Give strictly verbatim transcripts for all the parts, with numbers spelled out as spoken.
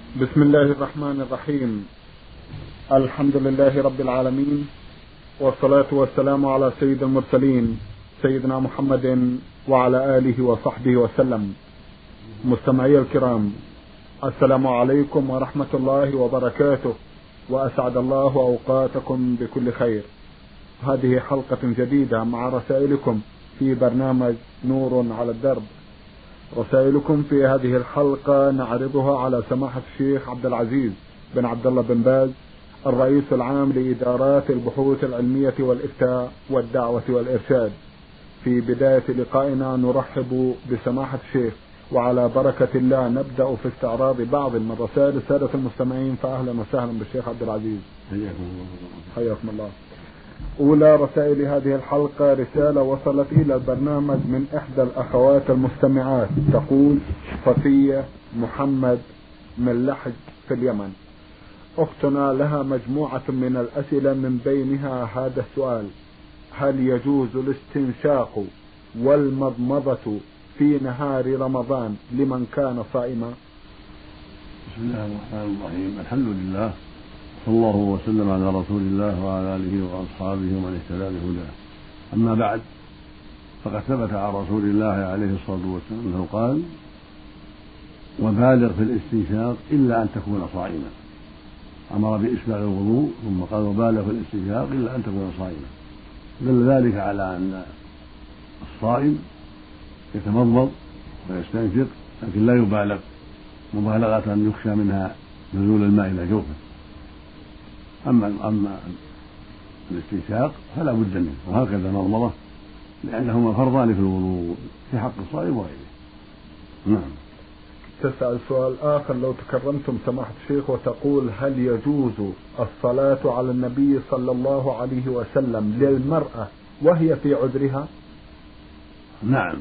بسم الله الرحمن الرحيم. الحمد لله رب العالمين، والصلاة والسلام على سيد المرسلين سيدنا محمد وعلى آله وصحبه وسلم. مستمعي الكرام، السلام عليكم ورحمة الله وبركاته، وأسعد الله أوقاتكم بكل خير. هذه حلقة جديدة مع رسائلكم في برنامج نور على الدرب. رسائلكم في هذه الحلقة نعرضها على سماحة الشيخ عبد العزيز بن عبد الله بن باز، الرئيس العام لإدارات البحوث العلمية والإفتاء والدعوة والإرشاد. في بداية لقائنا نرحب بسماحة الشيخ، وعلى بركة الله نبدأ في استعراض بعض من رسائل السادة المستمعين. فأهلا وسهلا بالشيخ عبد العزيز، حياكم الله. أولى رسائل هذه الحلقة رسالة وصلت إلى البرنامج من إحدى الأخوات المستمعات، تقول: صفية محمد من لحج في اليمن. أختنا لها مجموعة من الأسئلة، من بينها هذا السؤال: هل يجوز الاستنشاق والمضمضة في نهار رمضان لمن كان صائما؟ بسم الله الرحمن الرحيم. الحمد لله، صلى الله وسلم على رسول الله وعلى آله وأصحابه ومن اهتدى بهداه. أما بعد، فقد ثبت عن رسول الله عليه الصلاة والسلام أنه قال: وبالغ في الاستنشاق إلا أن تكون صائما. أمر بإسباغ الوضوء ثم قال: وبالغ في الاستنشاق إلا أن تكون صائما. دل ذلك على أن الصائم يتمضمض ويستنشق، لكن لا يبالغ مبالغة يخشى منها نزول الماء إلى جوفه. أما أما الاستنشاق فلا بد منه، وهكذا المضمضة، لأنهما فرضان في الوضوء في حق الصائم وغيره. نعم. تسأل سؤال آخر لو تكرمتم سماحة الشيخ، وتقول: هل يجوز الصلاة على النبي صلى الله عليه وسلم للمرأة وهي في عذرها؟ نعم،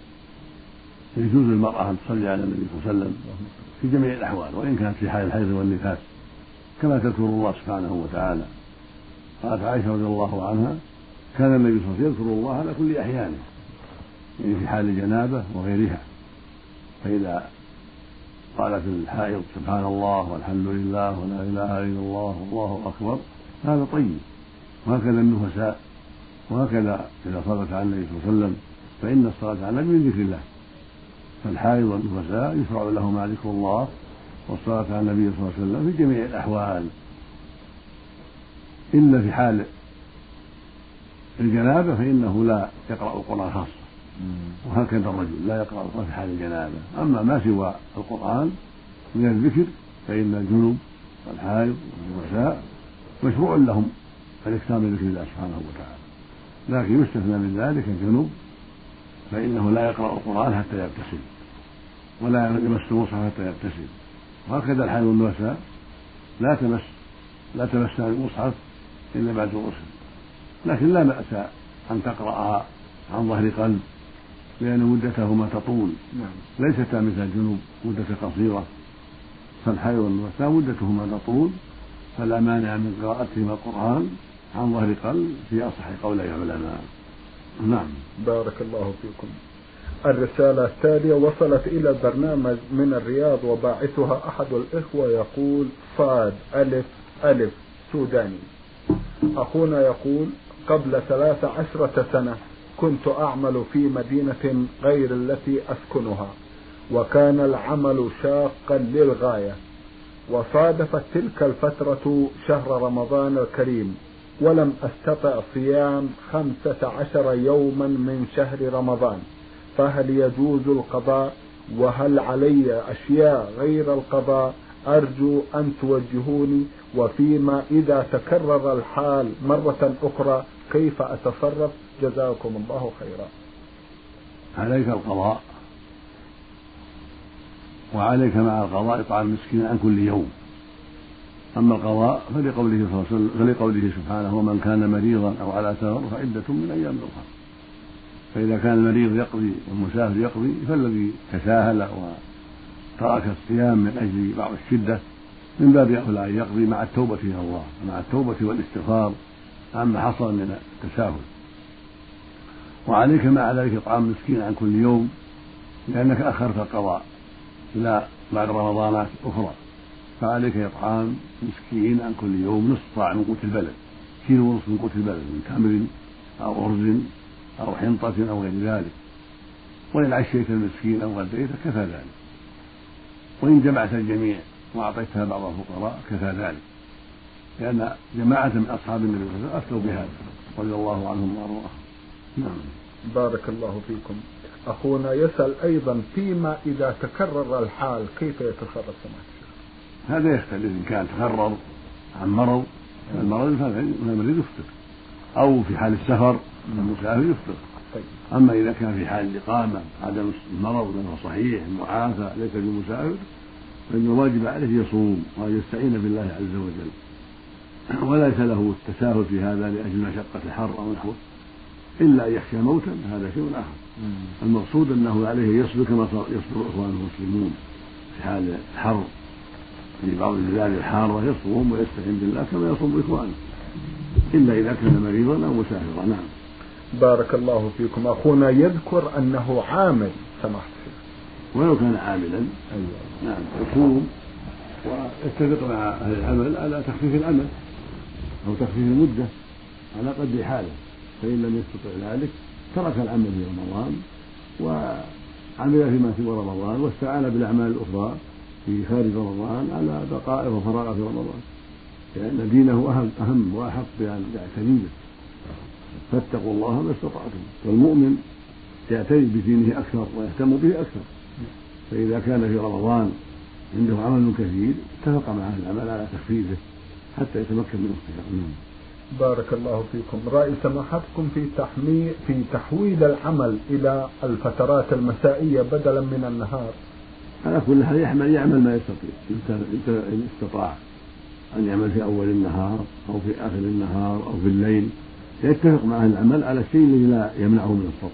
يجوز للمرأة أن تصلي على النبي صلى الله عليه وسلم في جميع الأحوال، وإن كانت في حال الحيض والنفاس، كما تذكر الله سبحانه وتعالى. قالت عائشة رضي الله عنها: كان النبي صلى الله عليه وسلم يذكر الله على كل أحيانه، يعني في حال الجنابة وغيرها. فإذا قالت الحائض سبحان الله والحمد لله ولا إله إلا الله والله أكبر، هذا طيب. وهكذا النفساء، وهكذا إذا صلت على النبي صلى الله عليه وسلم، فإن الصلاة على النبي من ذكر الله. فالحائض والنفساء يشرع لهما ذكر الله والصلاة على النبي صلى الله عليه وسلم في جميع الأحوال، إلا في حال الجنابة فإنه لا يقرأ القرآن خاصة، وهكذا الرجل لا يقرأ القرآن في حال الجنابة. أما ما سوى القرآن من الذكر فإن الجنوب والحائض والنساء مشروع لهم الاكثار من ذكر الله سبحانه وتعالى، لكن يستثنى من ذلك الجنوب، فإنه لا يقرأ القرآن حتى يغتسل، ولا يمس المصحف حتى يغتسل. وهكذا الحائض والنساء لا تمس لا تمس المصحف إلا بعد الغسل، لكن لا بأس أن تقرأها عن ظهر قلب، لأن مدتهما تطول، ليستا مثل الجنوب مدة قصيرة. فالحائض والنفساء مدتهما تطول، فلا مانع من قراءتهما القرآن عن ظهر قلب في أصح قولي العلماء. نعم. بارك الله فيكم. الرسالة التالية وصلت إلى البرنامج من الرياض، وباعثها أحد الإخوة يقول: صاد ألف ألف سوداني. أخونا يقول: قبل ثلاث عشرة سنة كنت أعمل في مدينة غير التي أسكنها، وكان العمل شاقا للغاية، وصادفت تلك الفترة شهر رمضان الكريم، ولم أستطع صيام خمسة عشر يوما من شهر رمضان، فهل يجوز القضاء؟ وهل علي أشياء غير القضاء؟ أرجو أن توجهوني. وفيما إذا تكرر الحال مرة أخرى كيف أتصرف؟ جزاكم الله خيرا. عليك القضاء، وعليك مع القضاء إطعام مسكين عن كل يوم. أما القضاء فلقوله صلى الله عليه وسلم فلقوله سبحانه: ومن كان مريضا أو على سفر فعدة من أيام أخرى. فإذا كان المريض يقضي والمسافر يقضي، فالذي تساهل وترك الصيام من أجل بعض الشدة من باب أولى أن يقضي مع التوبة إلى الله، مع التوبة والاستغفار عما حصل من التساهل. وعليك مع ذلك إطعام مسكين عن كل يوم، لأنك أخرت القضاء إلى بعد رمضانات أخرى، فعليك إطعام مسكين عن كل يوم نصف صاع من قوت البلد، كيلو ونصف من قوت البلد من تمر أو أرز أو حنطة أو غير ذلك. وإن عشيت المسكين أو غديت كفى ذلك، وإن جمعت الجميع وأعطيتها بعض الفقراء كفى ذلك، لأن جماعة من أصحاب النبي صلى الله عليه وسلم أفتوا بهذا رضي الله عنهم وأرضاهم. نعم. بارك الله فيكم. أخونا يسأل أيضا فيما إذا تكرر الحال كيف يتصرف سماحة الشيخ؟ هذا يختلف، إن كان تكرر عن مرض المرض فالمريض يفطر، أو في حال السفر المسافر يفطر. طيب. أما إذا كان في حال الإقامة عدم المرض لأنه صحيح معافى ليس بمسافر فإن الواجب عليه يصوم ويستعين بالله عز وجل، وليس له التساهل في هذا لأجل مشقة الحر أو نحوه، إلا أن يخشى موتا هذا شيء آخر. المقصود أنه عليه يصبر كما يصبر إخوانه المسلمون في حال الحر، في بعض البلاد الحارة يصوم ويستعين بالله كما يصوم إخوانه، إلا إذا كان مريضا أو مسافرا. نعم. بارك الله فيكم. أخونا يذكر أنه عامل سماحة الشيخ، ولو كان عاملا أيوة. نعم يصوم ويتفق مع أهل العمل على تخفيف العمل أو تخفيف المدة على قدر حاله، فإن لم يستطع ذلك ترك العمل في رمضان وعمل فيما سوى رمضان واستعان بالأعمال الأخرى في خارج رمضان على بقاء وفراغ في رمضان، لأن دينه أهم, أهم وأحق بأن يعتني به. فاتقوا الله ما استطعتم، فالمؤمن يعتني بدينه أكثر ويهتم به أكثر، فإذا كان في رمضان عنده عمل كثير اتفق مع أهل العمل على تخفيفه حتى يتمكن من الصيام. بارك الله فيكم. رأي سماحتكم في تحمي في تحويل العمل إلى الفترات المسائية بدلا من النهار؟ على كل حال يعمل يعمل ما يستطيع، إن استطاع أن يعمل في أول النهار أو في آخر النهار أو في الليل، يتفق مع أهل العمل على الشيء الذي لا يمنعه من الصوم.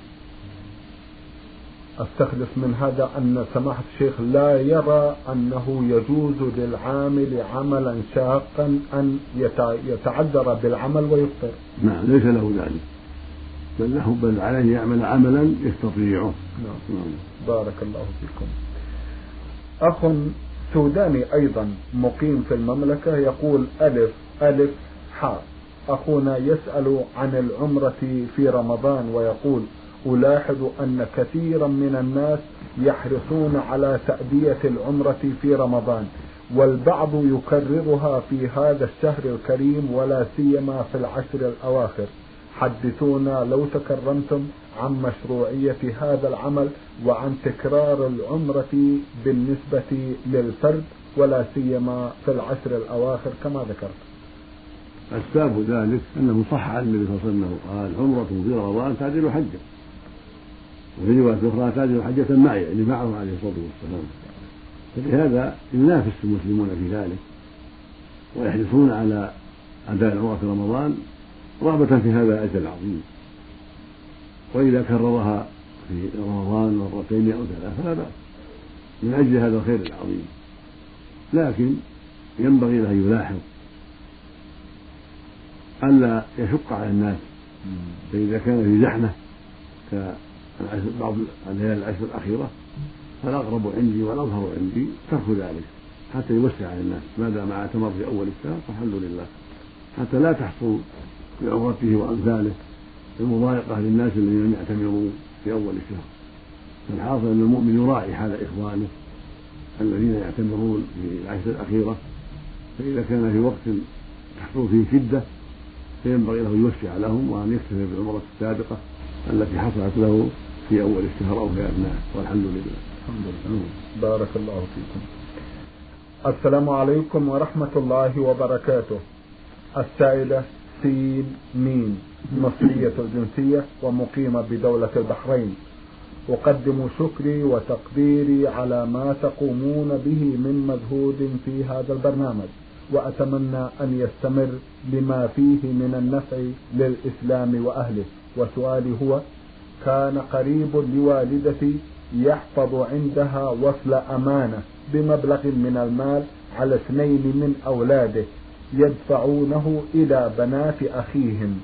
أستخلص من هذا أن سماحة الشيخ لا يرى أنه يجوز للعامل عملا شاقا أن يتعذر بالعمل ويفطر. نعم ليس له ذلك، بل له بل عليه يعمل عملا يستطيعه. نعم. نعم. بارك الله فيكم. أخ سوداني أيضا مقيم في المملكة يقول ألف ألف حاء. أخونا يسأل عن العمرة في رمضان ويقول ألاحظ أن كثيرا من الناس يحرصون على تأدية العمرة في رمضان، والبعض يكررها في هذا الشهر الكريم ولا سيما في العشر الأواخر. حدثونا لو تكرمتم عن مشروعية هذا العمل وعن تكرار العمرة بالنسبة للفرد ولا سيما في العشر الأواخر كما ذكرت. أسباب ذلك أنه صح عن النبي صلى الله عليه وسلم قال عمرة في رمضان تعدل حجة، وفي رواية أخرى تعدل حجة معي يعني معه عليه الصلاة والسلام. فلهذا ينافس المسلمون في ذلك ويحرصون على أداء العمرة في رمضان رغبة في هذا الأجر العظيم، وإذا كررها في رمضان مرتين أو ثلاثة فلا بأس من أجل هذا الخير العظيم، لكن ينبغي له أن يلاحظ ألا يشق على الناس، فإذا كان في زحمة كبعض الليالي العشر الأخيرة فالأقرب عندي والأظهر عندي ترك ذلك حتى يوسع على الناس، ما دام اعتمر في أول الشهر فالحمد لله، حتى لا تحصل بعمرته وأمثاله المضايقة للناس الذين يعتمروا في أول الشهر. فالحاصل أن المؤمن يراعي حال إخوانه الذين يعتمرون في العشر الأخيرة، فإذا كان في وقت تحصل فيه شدة فينبغي له يوسع لهم وأن يكتفي بالعمرة السابقة التي حصلت له في أول الشهر أو في أثناءه، والحمد لله. الحمد لله. بارك الله فيكم. السلام عليكم ورحمة الله وبركاته. السائلة سين مين مصرية الجنسية ومقيمة بدولة البحرين. أقدم شكري وتقديري على ما تقومون به من مجهود في هذا البرنامج، وأتمنى أن يستمر لما فيه من النفع للإسلام وأهله. وسؤالي هو: كان قريب لوالدتي يحفظ عندها وصل أمانة بمبلغ من المال على اثنين من أولاده يدفعونه إلى بنات أخيهم.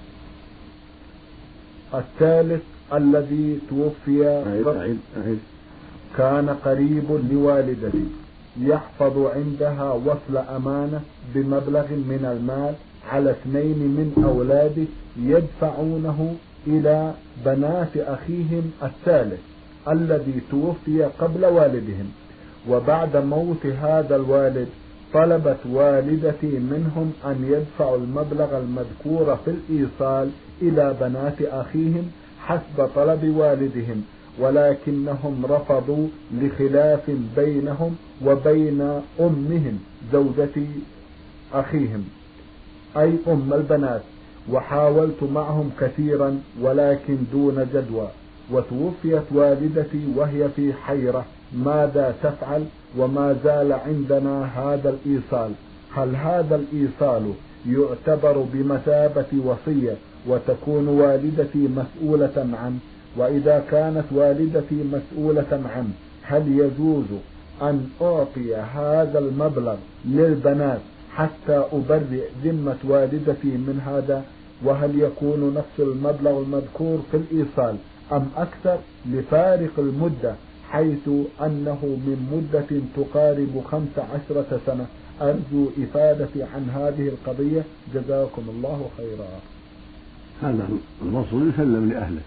الثالث الذي توفي أعيد أعيد أعيد. كان قريب لوالدتي يحفظ عندها وصل أمانة بمبلغ من المال على اثنين من أولاده يدفعونه إلى بنات أخيهم الثالث الذي توفي قبل والدهم، وبعد موت هذا الوالد طلبت والدتي منهم أن يدفعوا المبلغ المذكور في الإيصال إلى بنات أخيهم حسب طلب والدهم، ولكنهم رفضوا لخلاف بينهم وبين أمهم زوجة أخيهم أي أم البنات، وحاولت معهم كثيرا ولكن دون جدوى، وتوفيت والدتي وهي في حيرة ماذا تفعل، وما زال عندنا هذا الإيصال. هل هذا الإيصال يعتبر بمثابة وصية وتكون والدتي مسؤولة عنه؟ وإذا كانت والدتي مسؤولة عنه هل يجوز أن أعطي هذا المبلغ للبنات حتى أبرئ ذمة والدتي من هذا؟ وهل يكون نفس المبلغ المذكور في الإيصال أم أكثر لفارق المدة، حيث أنه من مدة تقارب خمس عشرة سنة؟ أرجو إفادتي عن هذه القضية، جزاكم الله خيرا. هذا الوصل يسلم لأهله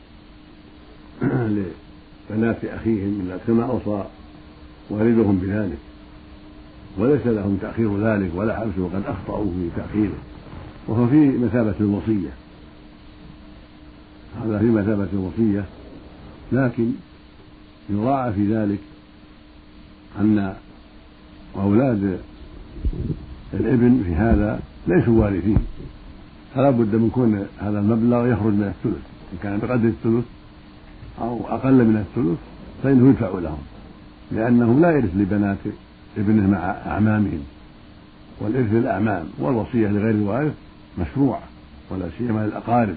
لبنات أخيهم إذا كما أوصى والدهم بذلك، وليس لهم تأخير ذلك ولا حبسه وقد أخطأوا في تأخيره، وهو في مثابة الوصية، هذا في مثابة الوصية، لكن يراعى في ذلك أن أولاد الابن في هذا ليسوا وارثين، فلا بد من كون هذا المبلغ يخرج من الثلث، إن كان بقدر الثلث أو أقل من الثلث فإنه يدفع لهم، لأنه لا يرث لبنات ابنه مع أعمامهم، والإرث للأعمام والوصية لغير الوارث مشروعة ولا سيما للأقارب،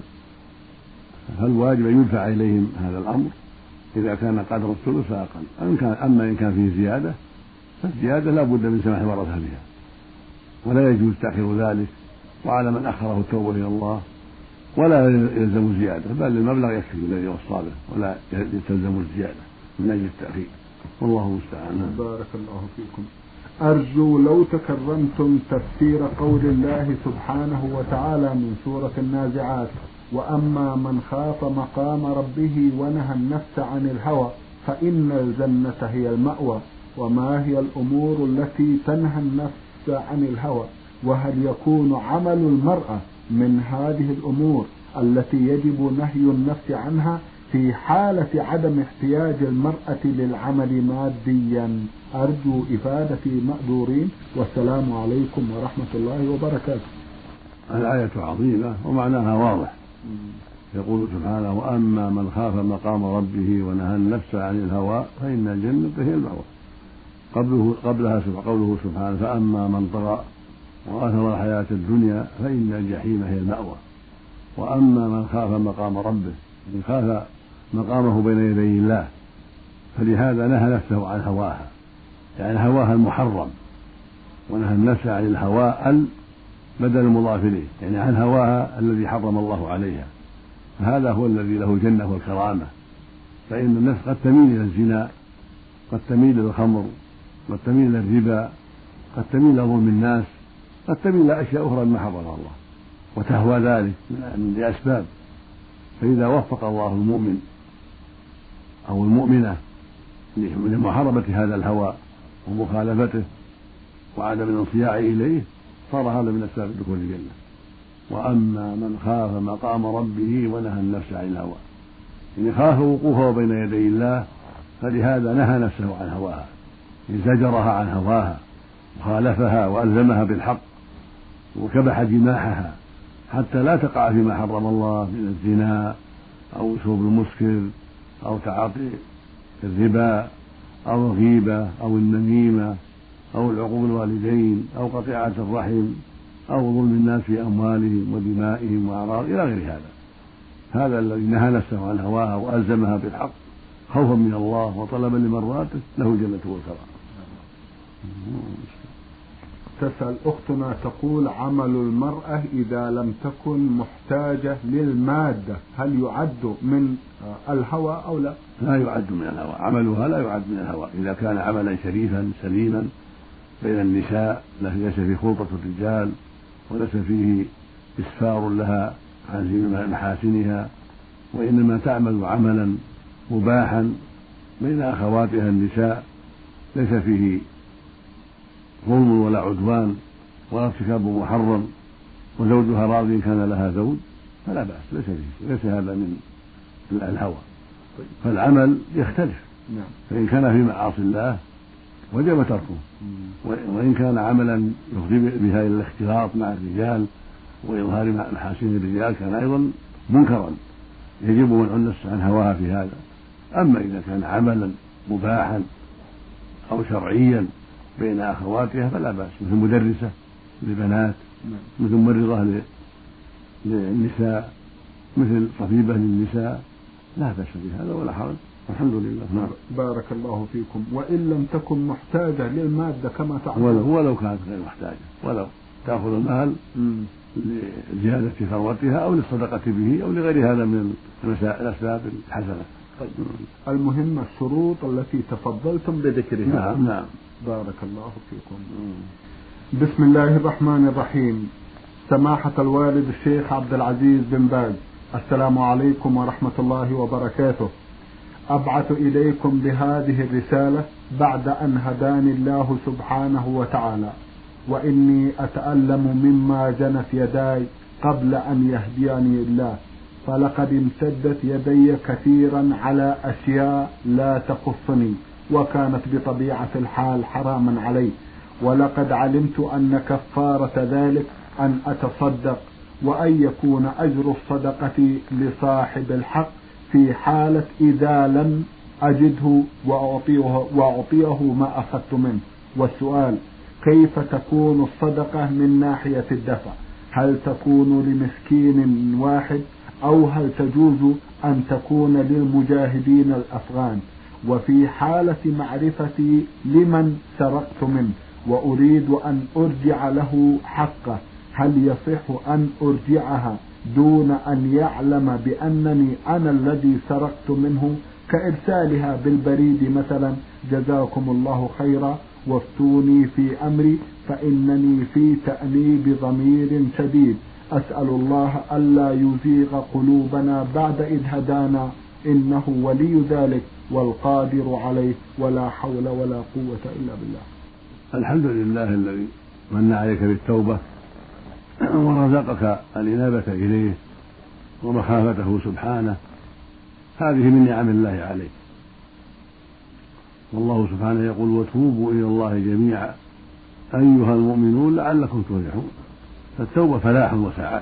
فالواجب أن يدفع إليهم هذا الأمر إذا كان قدر الثلث فأقل. أما إن كان فيه زيادة فالزيادة لا بد من سماح الورثة بها، ولا يجوز تأخير ذلك، وعلى من أخره التوبة إلى الله، ولا يلزم زيادة، بل المبلغ يكفي الذي وصى به ولا تلزم الزيادة من أجل التأخير، والله المستعان. بارك الله فيكم. أرجو لو تكرمتم تفسير قول الله سبحانه وتعالى من سورة النازعات: وأما من خاف مقام ربه ونهى النفس عن الهوى فإن الجنة هي المأوى. وما هي الأمور التي تنهى النفس عن الهوى؟ وهل يكون عمل المرأة من هذه الأمور التي يجب نهي النفس عنها في حالة عدم احتياج المرأة للعمل ماديا؟ أرجو إفادتي مأجورين، والسلام عليكم ورحمة الله وبركاته. الآية عظيمة ومعناها واضح، يقول سبحانه: وأما من خاف مقام ربه ونهى النفس عن الهوى فإن الجنة هي المأوى. قبله قبلها قوله سبحانه: فأما من طغى وآثر الحياة الدنيا فإن الجحيم هي المأوى. وأما من خاف مقام ربه، من خاف مقامه بين يدي الله، فلهذا نهى نفسه عن هواها، يعني هواها المحرم، ونهى النفس عن الهوى ال بدل المضاف إليه، يعني عن هواها الذي حرم الله عليها، فهذا هو الذي له الجنة والكرامة. فإن النفس قد تميل إلى الزنا، قد تميل إلى الخمر، قد تميل إلى الربا، قد تميل إلى ظلم الناس، قد تميل إلى أشياء أخرى مما حرم الله، وتهوى ذلك لأسباب. فإذا وفق الله المؤمن أو المؤمنة لمحاربة هذا الهوى ومخالفته وعدم الانصياع إليه، صار هذا من أسباب دخول الجنة. وأما من خاف مقام ربه ونهى النفس عن الهوى، يعني خاف وقوفه بين يدي الله، فلهذا نهى نفسه عن هواها، زجرها عن هواها وخالفها وألزمها بالحق وكبح جماحها حتى لا تقع فيما حرم الله من الزنا أو شرب المسكر أو تعاطي الربا أو الغيبة أو النميمة أو العقوق الوالدين أو قطيعة الرحم أو ظلم الناس في أموالهم ودمائهم وأعراضهم إلى غير هذا. هذا الذي نهى نفسه عن هواها وألزمها بالحق خوفا من الله وطلبا لمرضاته له الجنة والكرامة. تسأل أختنا تقول: عمل المرأة إذا لم تكن محتاجة للمادة هل يعد من الهوى أو لا؟ لا يعد من الهوى، عملها لا يعد من الهوى إذا كان عملا شريفا سليما بين النساء ليس فيه خلطة الرجال، وليس فيه إسفار لها عن زين محاسنها، وإنما تعمل عملا مباحا بين أخواتها النساء، ليس فيه ظلم ولا عدوان ولا ارتكاب محرم، وزوجها راض كان لها زوج فلا بأس، ليس فيه ليس هذا من الهوى. فالعمل يختلف، فإن كان في معاصي الله وجب تركه، وإن كان عملا يفضي بها إلى الاختلاط مع الرجال وإظهار محاسن الرجال كان أيضا منكرا يجب منع النفس عن هواها في هذا. أما إذا كان عملا مباحا أو شرعيا بين أخواتها فلا بأس، مثل مدرسة للبنات، مثل ممرضة للنساء، مثل طبيبة للنساء، لا بأس بهذا ولا حرج، الحمد لله. نعم. بارك الله فيكم. وإن لم تكن محتاجة للمادة كما تعلم، ولو, ولو كانت غير محتاجة، ولو تأخذ المال لزيادة ثروتها أو للصدقة به أو لغير هذا من الأسباب الحسنة. طيب. المهم الشروط التي تفضلتم بذكرها. نعم نعم. بارك الله فيكم. بسم الله الرحمن الرحيم. سماحة الوالد الشيخ عبد العزيز بن باز، السلام عليكم ورحمة الله وبركاته. أبعث إليكم بهذه الرسالة بعد أن هداني الله سبحانه وتعالى، وإني أتألم مما جنت يداي قبل أن يهديني الله، فلقد امتدت يدي كثيرا على أشياء لا تخصني وكانت بطبيعة الحال حراما علي، ولقد علمت أن كفارة ذلك أن أتصدق، وأن يكون أجر الصدقة لصاحب الحق في حالة إذا لم أجده وأعطيه, وأعطيه ما أخذت منه. والسؤال: كيف تكون الصدقة من ناحية الدفع؟ هل تكون لمسكين واحد أو هل تجوز أن تكون للمجاهدين الأفغان؟ وفي حالة معرفتي لمن سرقت منه وأريد أن أرجع له حقه، هل يصح أن أرجعها دون أن يعلم بأنني أنا الذي سرقت منه، كإرسالها بالبريد مثلا؟ جزاكم الله خيرا وافتوني في أمري فإنني في تأنيب ضمير شديد، أسأل الله ألا يزيغ قلوبنا بعد إذ هدانا، إنه ولي ذلك والقادر عليه، ولا حول ولا قوة إلا بالله. الحمد لله الذي من عليك بالتوبة ورزقك الإنابة إليه ومخافته سبحانه، هذه من نعم الله عليك. والله سبحانه يقول: وتوبوا إلى الله جميعا أيها المؤمنون لعلكم تفلحون. فالتوبة فلاح وسعادة،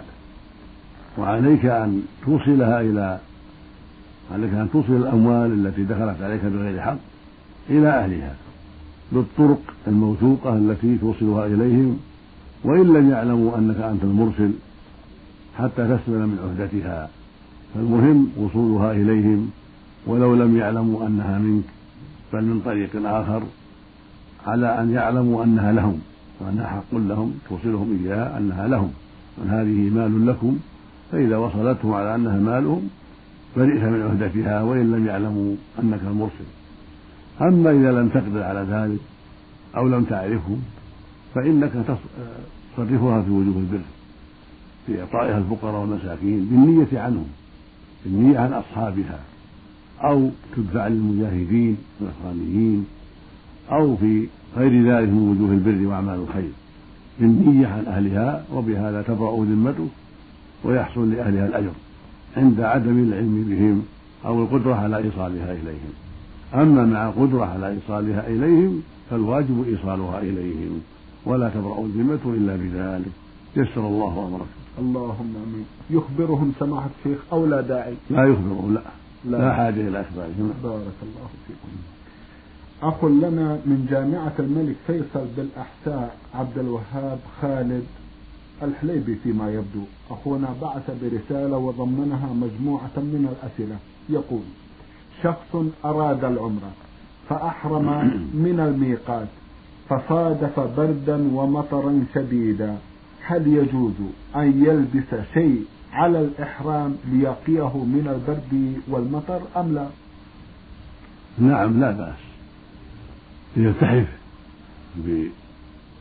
وعليك أن توصلها إلى عليك أن توصل الأموال التي دخلت عليك بغير حق إلى أهلها بالطرق الموثوقة التي توصلها إليهم، وإن لم يعلموا أنك أنت المرسل حتى تسلم من عهدتها، فالمهم وصولها إليهم ولو لم يعلموا أنها منك، بل من طريق آخر، على أن يعلموا أنها لهم وأنها حق لهم، توصلهم إياها أنها لهم، وأن هذه مال لكم، فإذا وصلتهم على أنها مالهم برئت من عهدتها وإن لم يعلموا أنك المرسل. أما إذا لم تقدر على ذلك أو لم تعرفهم فإنك تصرفها في وجوه البر في إعطائها الفقراء والمساكين بالنية عنهم، بالنية عن أصحابها، أو تدفع للمجاهدين والإخوانيين، أو في غير ذلك من وجوه البر وأعمال الخير بالنية عن أهلها، وبهذا تبرأ ذمته ويحصل لأهلها الأجر عند عدم العلم بهم أو القدرة على إيصالها إليهم. أما مع القدرة على إيصالها إليهم فالواجب إيصالها إليهم، ولا تبرأ الذمة إلا بذلك. يسر الله أمرك. اللهم آمين. يخبرهم سماحة الشيخ أو لا داعي؟ لا يخبرهم، لا لا, لا حاجة إلى إخبارهم. بارك الله فيكم. أخ لنا من جامعة الملك فيصل بالأحساء عبد الوهاب خالد الحليبي فيما يبدو، أخونا بعث برسالة وضمنها مجموعة من الأسئلة. يقول: شخص أراد العمرة فأحرم من الميقات فصادف بردا ومطرا شديدا، هل يجوز أن يلبس شيء على الإحرام ليقيه من البرد والمطر أم لا؟ نعم لا بأس، يلتحف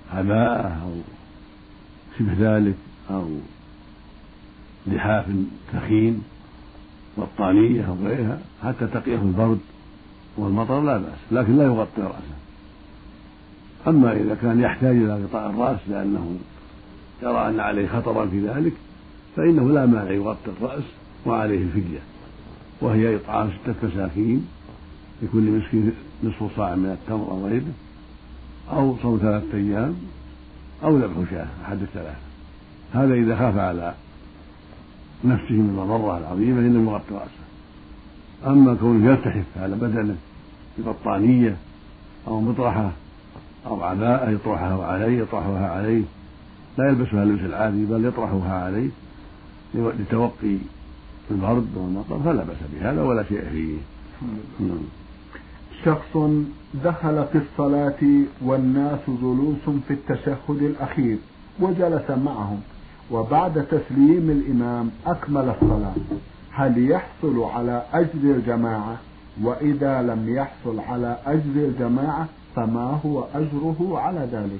عباءة أو شبه ذلك أو لحاف ثخين بطانية أو غيرها حتى تقيه البرد والمطر لا بأس، لكن لا يغطي رأسه. أما إذا كان يحتاج إلى غطاء الرأس لأنه يرى أن عليه خطرا في ذلك فإنه لا مانع يغطي الرأس وعليه الفدية، وهي إطعام ستة مساكين لكل مسكين نصف صاع من التمر أو غيره، أو صوم ثلاثة أيام، أو ذبح شاة أحد الثلاثة. هذا إذا خاف على نفسه من المضرة العظيمة إنه يغطي رأسه. أما كونه يلتحف على بدنه ببطانية أو مطرحة أو عباءة يطرحها عليه يطرحها عليه لا يلبسها اللبس العادي بل يطرحها عليه لتوقي البرد والمطر فلا بأس بهذا ولا شيء فيه. شخص دخل في الصلاة والناس جلوس في التشهد الأخير وجلس معهم، وبعد تسليم الإمام أكمل الصلاة، هل يحصل على أجر الجماعة؟ وإذا لم يحصل على أجر الجماعة فما هو أجره على ذلك؟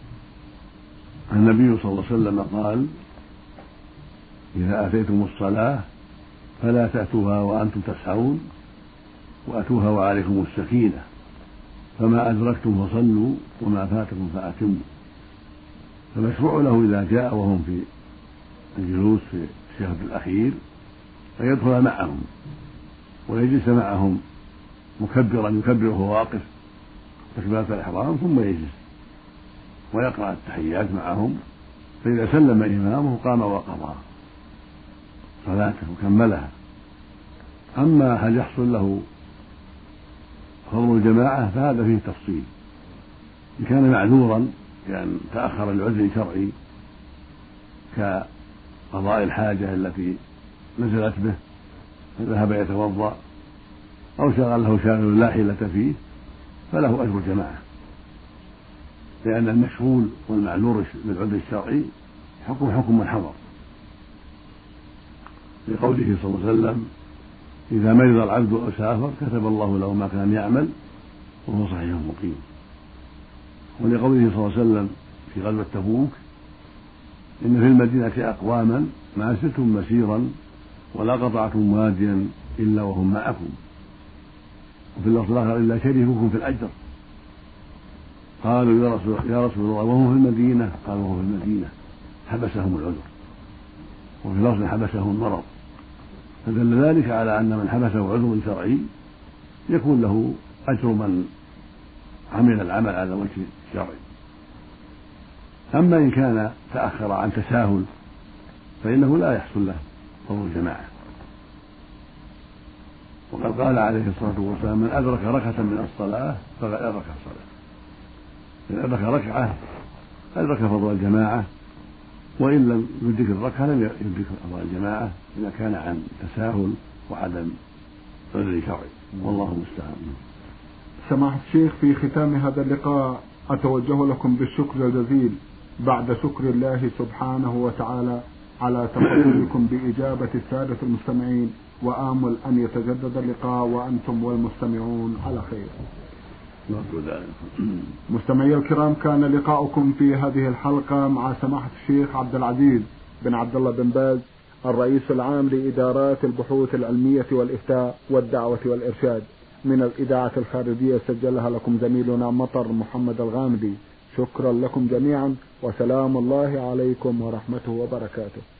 النبي صلى الله عليه وسلم قال: إذا أتيتم الصلاة فلا تأتوها وأنتم تسعون وأتوها وعليكم السكينة، فما أدركتم فصلوا وما فاتكم فأتموا. فمشروع له إذا جاء وهم في الجلوس في الشهر الأخير أن يدخل معهم ويجلس معهم مكبرا يكبر وهو واقف تكبيرة الإحرام ثم يجلس ويقرأ التحيات معهم، فإذا سلم إمامه قام وقضى صلاته وكملها. أما هل يحصل له فضل الجماعة فهذا فيه تفصيل. إن كان معذورا كأن تأخر لعذر شرعي كقضاء الحاجة التي نزلت به فذهب يتوضأ أو شغل له شاغل لا حيلة فيه فله أجر الجماعة، لأن المشغول والمعذور بالعذر الشرعي حكم حكم من حضر، لقوله صلى الله عليه وسلم: إذا مرض العبد أو سافر كتب الله له ما كان يعمل وهو صحيح مقيم. ولقوله صلى الله عليه وسلم في غزوة تبوك: إن في المدينة أقواما ما سرتم مسيرا ولا قطعتم واديا إلا وهم معكم، وفي اللفظ الآخر: إلا شريككم في الأجر. قالوا: يا رسول, يا رسول الله وهم في المدينة؟ قال: وهم في المدينة حبسهم العذر، وفي لفظ حبسهم المرض. فدل ذلك على أن من حبسه عذر شرعي يكون له أجر من عمل العمل على وجه الشرعي. أما إن كان تأخر عن تساهل فإنه لا يحصل له فضل الجماعة. وقد قال عليه الصلاة والسلام: من أدرك ركعة من الصلاة فقد أدرك الصلاة. من أدرك ركعة أدرك فضل الجماعة، وإن لم يدرك الركعة لم يدرك فضل الجماعة إذا كان عن تساهل وعدم عذر شرعي، والله المستعان. سماحة الشيخ، في ختام هذا اللقاء أتوجه لكم بالشكر الجزيل بعد شكر الله سبحانه وتعالى على تفضلكم بإجابة السادة المستمعين، وآمل أن يتجدد اللقاء وأنتم والمستمعون على خير. مستمعي الكرام، كان لقاؤكم في هذه الحلقة مع سماحة الشيخ عبد العزيز بن عبد الله بن باز، الرئيس العام لإدارات البحوث العلمية والإفتاء والدعوة والإرشاد، من الإذاعة الخارجية سجلها لكم زميلنا مطر محمد الغامدي. شكرا لكم جميعا، وسلام الله عليكم ورحمته وبركاته.